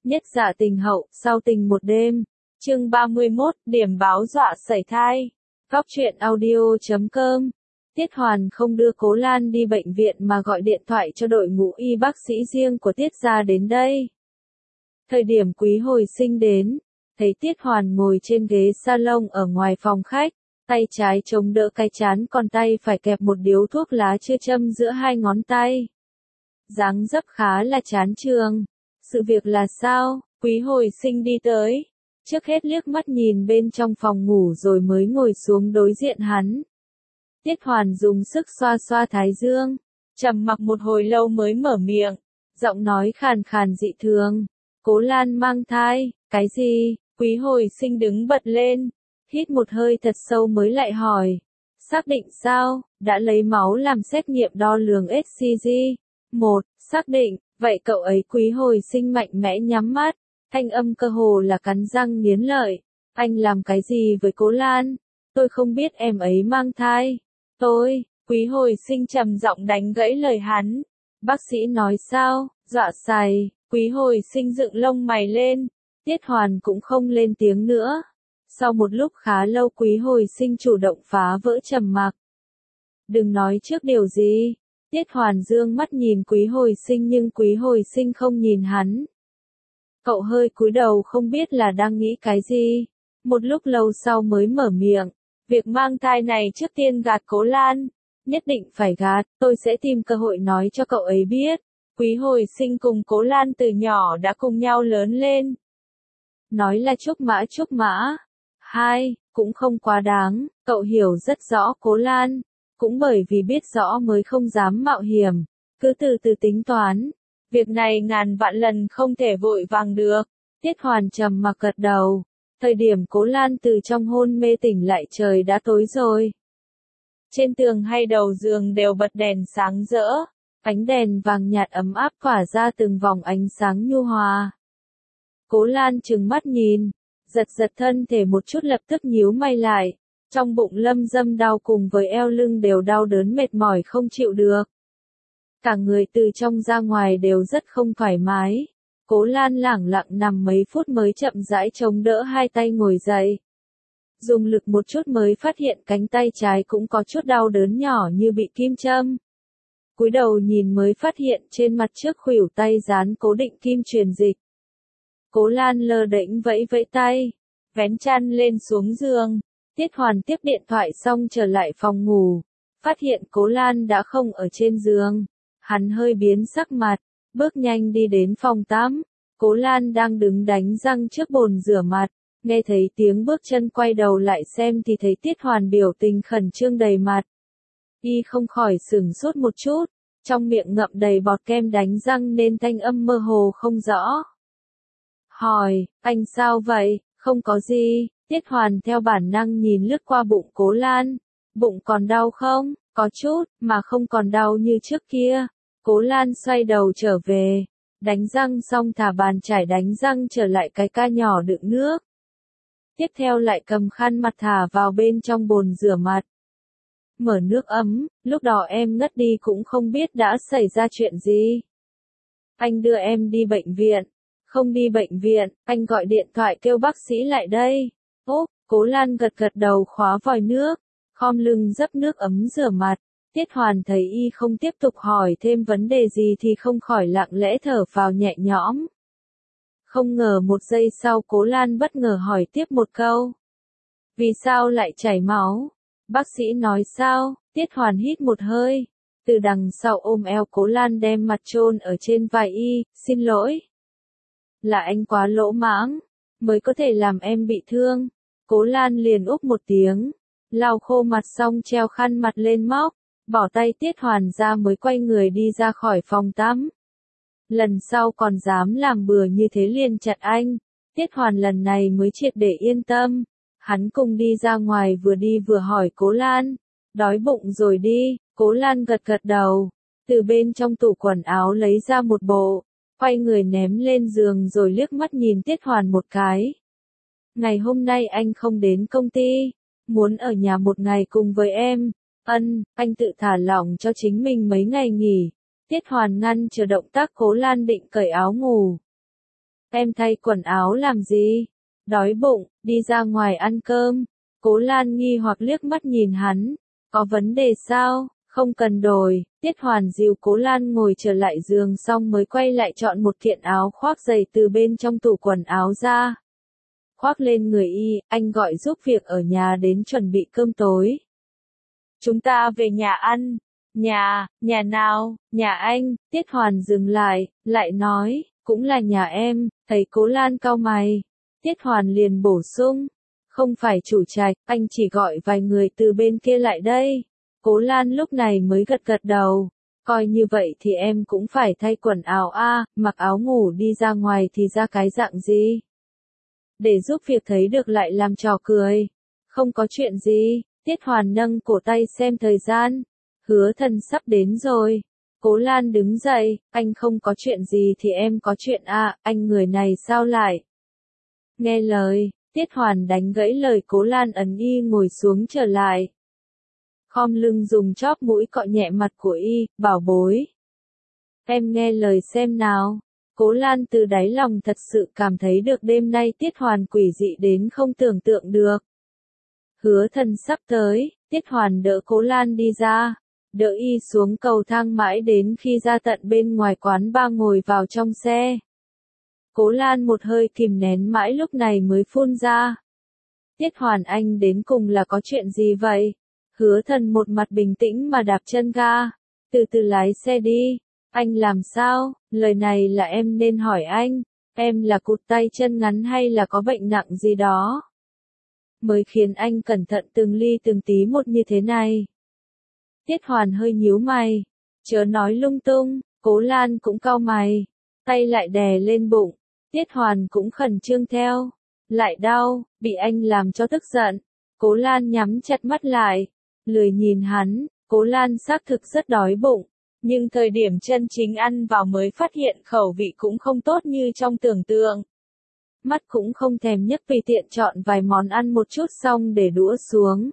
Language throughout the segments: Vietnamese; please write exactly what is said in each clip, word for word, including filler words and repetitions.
Nhất dạ tình hậu, sau tình một đêm. Chương ba mươi mốt, điểm báo dọa sảy thai. Góc truyện audio chấm com. Tiết Hoàn không đưa Cố Lan đi bệnh viện mà gọi điện thoại cho đội ngũ y bác sĩ riêng của Tiết gia đến đây. Thời điểm Quý hồi sinh đến, thấy Tiết Hoàn ngồi trên ghế salon ở ngoài phòng khách, tay trái chống đỡ cái chán còn tay phải kẹp một điếu thuốc lá chưa châm giữa hai ngón tay. Dáng dấp khá là chán chường. Sự việc là sao? Quý hồi sinh đi tới. Trước hết liếc mắt nhìn bên trong phòng ngủ rồi mới ngồi xuống đối diện hắn. Tiết Hoàn dùng sức xoa xoa thái dương. Trầm mặc một hồi lâu mới mở miệng. Giọng nói khàn khàn dị thường. Cố Lan mang thai. Cái gì? Quý hồi sinh đứng bật lên. Hít một hơi thật sâu mới lại hỏi. Xác định sao? Đã lấy máu làm xét nghiệm đo lường ét xê giê. Một, xác định. Vậy cậu ấy Quý hồi sinh mạnh mẽ nhắm mắt. Thanh âm cơ hồ là cắn răng nghiến lợi. Anh làm cái gì với Cố Lan? Tôi không biết em ấy mang thai. Tôi, Quý hồi sinh trầm giọng đánh gãy lời hắn. Bác sĩ nói sao? Dọa sài. Quý hồi sinh dựng lông mày lên. Tiết Hoàn cũng không lên tiếng nữa. Sau một lúc khá lâu Quý hồi sinh chủ động phá vỡ trầm mặc. Đừng nói trước điều gì. Tiết Hoàn dương mắt nhìn Quý hồi sinh nhưng Quý hồi sinh không nhìn hắn. Cậu hơi cúi đầu không biết là đang nghĩ cái gì. Một lúc lâu sau mới mở miệng. Việc mang thai này trước tiên gạt Cố Lan. Nhất định phải gạt, tôi sẽ tìm cơ hội nói cho cậu ấy biết. Quý hồi sinh cùng Cố Lan từ nhỏ đã cùng nhau lớn lên. Nói là trúc mã trúc mã. Hai, cũng không quá đáng, cậu hiểu rất rõ Cố Lan. Cũng bởi vì biết rõ mới không dám mạo hiểm. Cứ từ từ tính toán. Việc này ngàn vạn lần không thể vội vàng được. Tiết Hoàn trầm mặc gật đầu. Thời điểm Cố Lan từ trong hôn mê tỉnh lại trời đã tối rồi. Trên tường hay đầu giường đều bật đèn sáng rỡ. Ánh đèn vàng nhạt ấm áp tỏa ra từng vòng ánh sáng nhu hòa. Cố Lan trừng mắt nhìn. Giật giật thân thể một chút lập tức nhíu mày lại. Trong bụng lâm dâm đau cùng với eo lưng đều đau đớn mệt mỏi không chịu được. Cả người từ trong ra ngoài đều rất không thoải mái. Cố Lan lẳng lặng nằm mấy phút mới chậm rãi chống đỡ hai tay ngồi dậy. Dùng lực một chút mới phát hiện cánh tay trái cũng có chút đau đớn nhỏ như bị kim châm. Cúi đầu nhìn mới phát hiện trên mặt trước khuỷu tay dán cố định kim truyền dịch. Cố Lan lơ đễnh vẫy vẫy tay, vén chăn lên xuống giường. Tiết Hoàn tiếp điện thoại xong trở lại phòng ngủ. Phát hiện Cố Lan đã không ở trên giường. Hắn hơi biến sắc mặt, bước nhanh đi đến phòng tắm. Cố Lan đang đứng đánh răng trước bồn rửa mặt. Nghe thấy tiếng bước chân quay đầu lại xem thì thấy Tiết Hoàn biểu tình khẩn trương đầy mặt. Y không khỏi sửng sốt một chút. Trong miệng ngậm đầy bọt kem đánh răng nên thanh âm mơ hồ không rõ. Hỏi, anh sao vậy? Không có gì. Tiết Hoàn theo bản năng nhìn lướt qua bụng Cố Lan. Bụng còn đau không? Có chút, mà không còn đau như trước kia. Cố Lan xoay đầu trở về. Đánh răng xong thả bàn chải đánh răng trở lại cái ca nhỏ đựng nước. Tiếp theo lại cầm khăn mặt thả vào bên trong bồn rửa mặt. Mở nước ấm, lúc đó em ngất đi cũng không biết đã xảy ra chuyện gì. Anh đưa em đi bệnh viện. Không đi bệnh viện, anh gọi điện thoại kêu bác sĩ lại đây. Ốp, Cố Lan gật gật đầu khóa vòi nước, khom lưng dấp nước ấm rửa mặt. Tiết Hoàn thấy y không tiếp tục hỏi thêm vấn đề gì thì không khỏi lặng lẽ thở phào nhẹ nhõm. Không ngờ một giây sau Cố Lan bất ngờ hỏi tiếp một câu. Vì sao lại chảy máu? Bác sĩ nói sao? Tiết Hoàn hít một hơi. Từ đằng sau ôm eo Cố Lan đem mặt chôn ở trên vai y, xin lỗi. Là anh quá lỗ mãng, mới có thể làm em bị thương. Cố Lan liền úp một tiếng, lau khô mặt xong treo khăn mặt lên móc, bỏ tay Tiết Hoàn ra mới quay người đi ra khỏi phòng tắm. Lần sau còn dám làm bừa như thế liền chặt anh. Tiết Hoàn lần này mới triệt để yên tâm. Hắn cùng đi ra ngoài vừa đi vừa hỏi Cố Lan, đói bụng rồi đi. Cố Lan gật gật đầu, từ bên trong tủ quần áo lấy ra một bộ. Quay người ném lên giường rồi liếc mắt nhìn Tiết Hoàn một cái. Ngày hôm nay anh không đến công ty, muốn ở nhà một ngày cùng với em. Ân, anh tự thả lỏng cho chính mình mấy ngày nghỉ. Tiết Hoàn ngăn chờ động tác Cố Lan định cởi áo ngủ. Em thay quần áo làm gì? Đói bụng, đi ra ngoài ăn cơm. Cố Lan nghi hoặc liếc mắt nhìn hắn. Có vấn đề sao? Không cần đổi. Tiết Hoàn dìu Cố Lan ngồi trở lại giường xong mới quay lại chọn một kiện áo khoác dày từ bên trong tủ quần áo ra. Khoác lên người y, anh gọi giúp việc ở nhà đến chuẩn bị cơm tối. Chúng ta về nhà ăn. Nhà, nhà nào? Nhà anh. Tiết Hoàn dừng lại, lại nói, cũng là nhà em. Thấy Cố Lan cau mày. Tiết Hoàn liền bổ sung. Không phải chủ trạch, anh chỉ gọi vài người từ bên kia lại đây. Cố Lan lúc này mới gật gật đầu. Coi như vậy thì em cũng phải thay quần áo a, mặc áo ngủ đi ra ngoài thì ra cái dạng gì? Để giúp việc thấy được lại làm trò cười. Không có chuyện gì. Tiết Hoàn nâng cổ tay xem thời gian. Hứa Thần sắp đến rồi. Cố Lan đứng dậy, anh không có chuyện gì thì em có chuyện à, anh người này sao lại? Nghe lời, Tiết Hoàn đánh gãy lời Cố Lan ấn y ngồi xuống trở lại. Khom lưng dùng chóp mũi cọ nhẹ mặt của y, bảo bối. Em nghe lời xem nào. Cố Lan từ đáy lòng thật sự cảm thấy được đêm nay Tiết Hoàn quỷ dị đến không tưởng tượng được. Hứa Thần sắp tới, Tiết Hoàn đỡ Cố Lan đi ra, đỡ y xuống cầu thang mãi đến khi ra tận bên ngoài quán ba ngồi vào trong xe. Cố Lan một hơi kìm nén mãi lúc này mới phun ra. Tiết Hoàn anh đến cùng là có chuyện gì vậy? Hứa Thần một mặt bình tĩnh mà đạp chân ga, từ từ lái xe đi. Anh làm sao? Lời này là em nên hỏi anh. Em là cụt tay chân ngắn hay là có bệnh nặng gì đó? Mới khiến anh cẩn thận từng ly từng tí một như thế này. Tiết Hoàn hơi nhíu mày. Chớ nói lung tung. Cố Lan cũng cau mày. Tay lại đè lên bụng. Tiết Hoàn cũng khẩn trương theo. Lại đau, bị anh làm cho tức giận. Cố Lan nhắm chặt mắt lại. Lười nhìn hắn. Cố Lan xác thực rất đói bụng. Nhưng thời điểm chân chính ăn vào mới phát hiện khẩu vị cũng không tốt như trong tưởng tượng. Mắt cũng không thèm nhấc vì tiện chọn vài món ăn một chút xong để đũa xuống.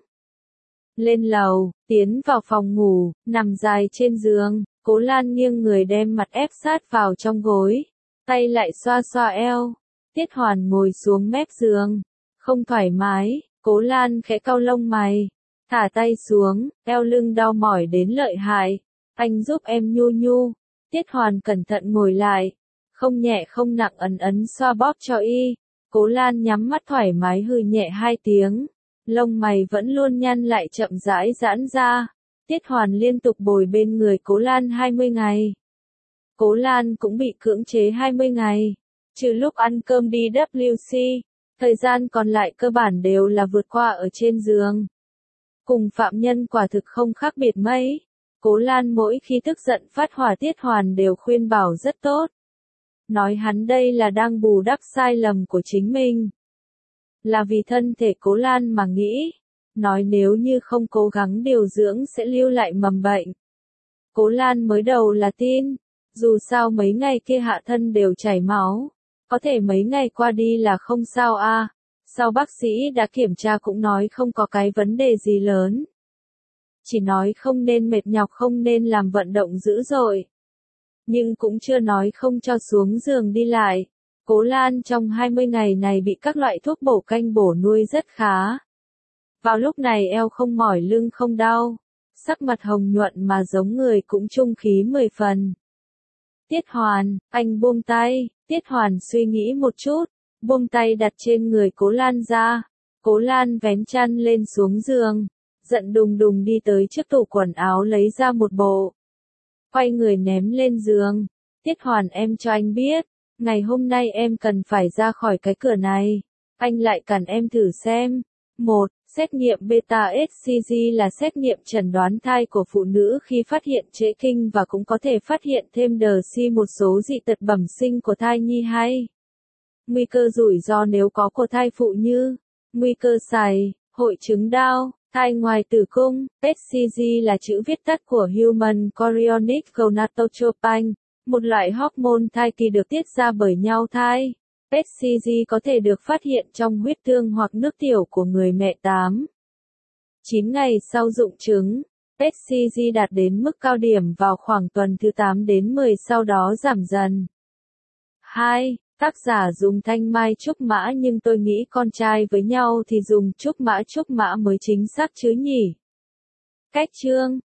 Lên lầu, tiến vào phòng ngủ, nằm dài trên giường, Cố Lan nghiêng người đem mặt ép sát vào trong gối, tay lại xoa xoa eo. Tiết Hoàn ngồi xuống mép giường, không thoải mái, Cố Lan khẽ cau lông mày, thả tay xuống, eo lưng đau mỏi đến lợi hại. Anh giúp em nhu nhu. Tiết Hoàn cẩn thận ngồi lại, không nhẹ không nặng ấn ấn xoa bóp cho y. Cố Lan nhắm mắt thoải mái hừ nhẹ hai tiếng. Lông mày vẫn luôn nhăn lại chậm rãi giãn ra. Tiết Hoàn liên tục bồi bên người Cố Lan hai mươi ngày. Cố Lan cũng bị cưỡng chế hai mươi ngày. Trừ lúc ăn cơm đi W C, thời gian còn lại cơ bản đều là vượt qua ở trên giường. Cùng phạm nhân quả thực không khác biệt mấy. Cố Lan mỗi khi tức giận phát hỏa Tiết Hoàn đều khuyên bảo rất tốt. Nói hắn đây là đang bù đắp sai lầm của chính mình. Là vì thân thể Cố Lan mà nghĩ. Nói nếu như không cố gắng điều dưỡng sẽ lưu lại mầm bệnh. Cố Lan mới đầu là tin. Dù sao mấy ngày kia hạ thân đều chảy máu. Có thể mấy ngày qua đi là không sao a. À. Sau bác sĩ đã kiểm tra cũng nói không có cái vấn đề gì lớn. Chỉ nói không nên mệt nhọc không nên làm vận động dữ dội. Nhưng cũng chưa nói không cho xuống giường đi lại. Cố Lan trong hai mươi ngày này bị các loại thuốc bổ canh bổ nuôi rất khá. Vào lúc này eo không mỏi lưng không đau. Sắc mặt hồng nhuận mà giống người cũng trung khí mười phần. Tiết Hoàn, anh buông tay. Tiết Hoàn suy nghĩ một chút. Buông tay đặt trên người Cố Lan ra. Cố Lan vén chăn lên xuống giường. Giận đùng đùng đi tới trước tủ quần áo lấy ra một bộ. Quay người ném lên giường. Tiết Hoàn em cho anh biết. Ngày hôm nay em cần phải ra khỏi cái cửa này. Anh lại cần em thử xem. một. Xét nghiệm beta ếch xê giê là xét nghiệm chẩn đoán thai của phụ nữ khi phát hiện trễ kinh và cũng có thể phát hiện thêm đờ xi một số dị tật bẩm sinh của thai nhi hay. Nguy cơ rủi ro nếu có của thai phụ như nguy cơ sảy, hội chứng đau, thai ngoài tử cung. ếch xê giê là chữ viết tắt của Human Chorionic Gonadotropin, một loại hormone thai kỳ được tiết ra bởi nhau thai. ếch xê giê có thể được phát hiện trong huyết tương hoặc nước tiểu của người mẹ tám. chín ngày sau rụng trứng, ếch xê giê đạt đến mức cao điểm vào khoảng tuần thứ tám đến mười sau đó giảm dần. hai. Tác giả dùng thanh mai trúc mã nhưng tôi nghĩ con trai với nhau thì dùng trúc mã trúc mã mới chính xác chứ nhỉ. Cách chương